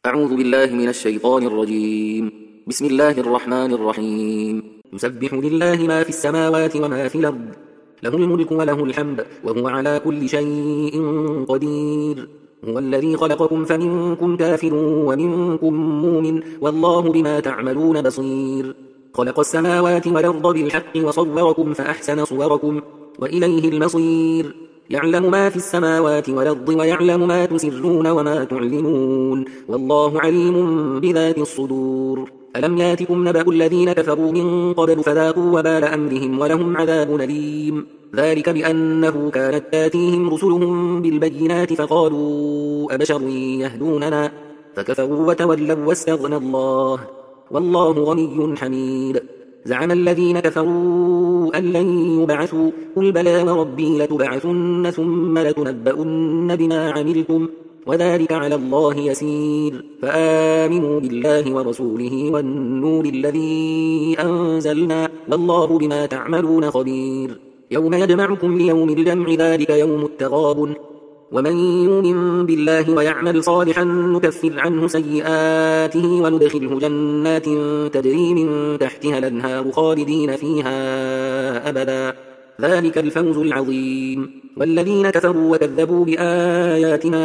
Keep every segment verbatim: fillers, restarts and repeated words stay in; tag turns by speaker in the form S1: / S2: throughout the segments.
S1: أعوذ بالله من الشيطان الرجيم. بسم الله الرحمن الرحيم. يسبح لله ما في السماوات وما في الأرض، له الملك وله الحمد وهو على كل شيء قدير. هو الذي خلقكم فمنكم كافر ومنكم مؤمن والله بما تعملون بصير. خلق السماوات والأرض بالحق وصوركم فأحسن صوركم وإليه المصير. يعلم ما في السماوات والأرض ويعلم ما تسرون وما تعلنون والله عليم بذات الصدور. ألم ياتكم نبأ الذين كفروا من قبل فذاقوا وبال أمرهم ولهم عذاب أليم. ذلك بأنه كانت تاتيهم رسلهم بالبينات فقالوا أبشر يهدوننا فكفروا وتولوا واستغنى الله والله غني حميد. زعم الذين كفروا أن لن يبعثوا قل بلى وربي لتبعثن ثم لتنبؤن بما عملتم وذلك على الله يسير. فآمنوا بالله ورسوله والنور الذي أنزلنا والله بما تعملون خبير. يوم يجمعكم ليوم الجمع ذلك يوم التغابن ومن يؤمن بالله ويعمل صالحا نكفر عنه سيئاته وندخله جنات تجري من تحتها الأنهار خالدين فيها أبدا ذلك الفوز العظيم. والذين كفروا وكذبوا بآياتنا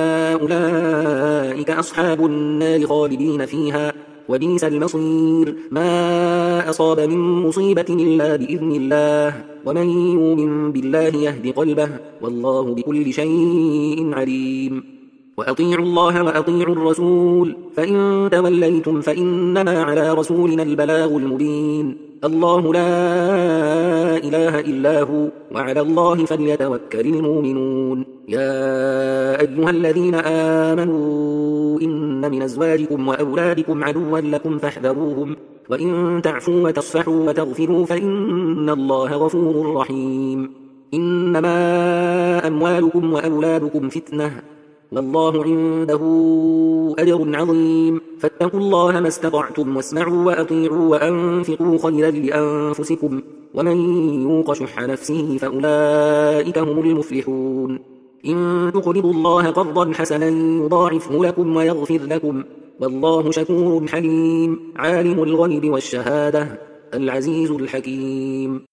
S1: أولئك أصحاب النار خالدين فيها وبئس المصير. ما أصاب من مصيبة إلا بإذن الله ومن يؤمن بالله يهد قلبه والله بكل شيء عليم. وأطيعوا الله وأطيعوا الرسول فإن توليتم فإنما على رسولنا البلاغ المبين. الله لا إله إلا هو وعلى الله فليتوكل المؤمنون. يا أيها الذين آمنوا إن من أزواجكم وأولادكم عدوا لكم فاحذروهم وإن تعفوا وتصفحوا وتغفروا فإن الله غفور رحيم. إنما أموالكم وأولادكم فتنة والله عنده أجر عظيم. فاتقوا الله ما استطعتم واسمعوا وأطيعوا وأنفقوا خيرا لأنفسكم ومن يوق شح نفسه فأولئك هم المفلحون. إن تقرضوا الله قرضا حسنا يضاعفه لكم ويغفر لكم والله شكور حليم. عالم الغيب والشهادة العزيز الحكيم.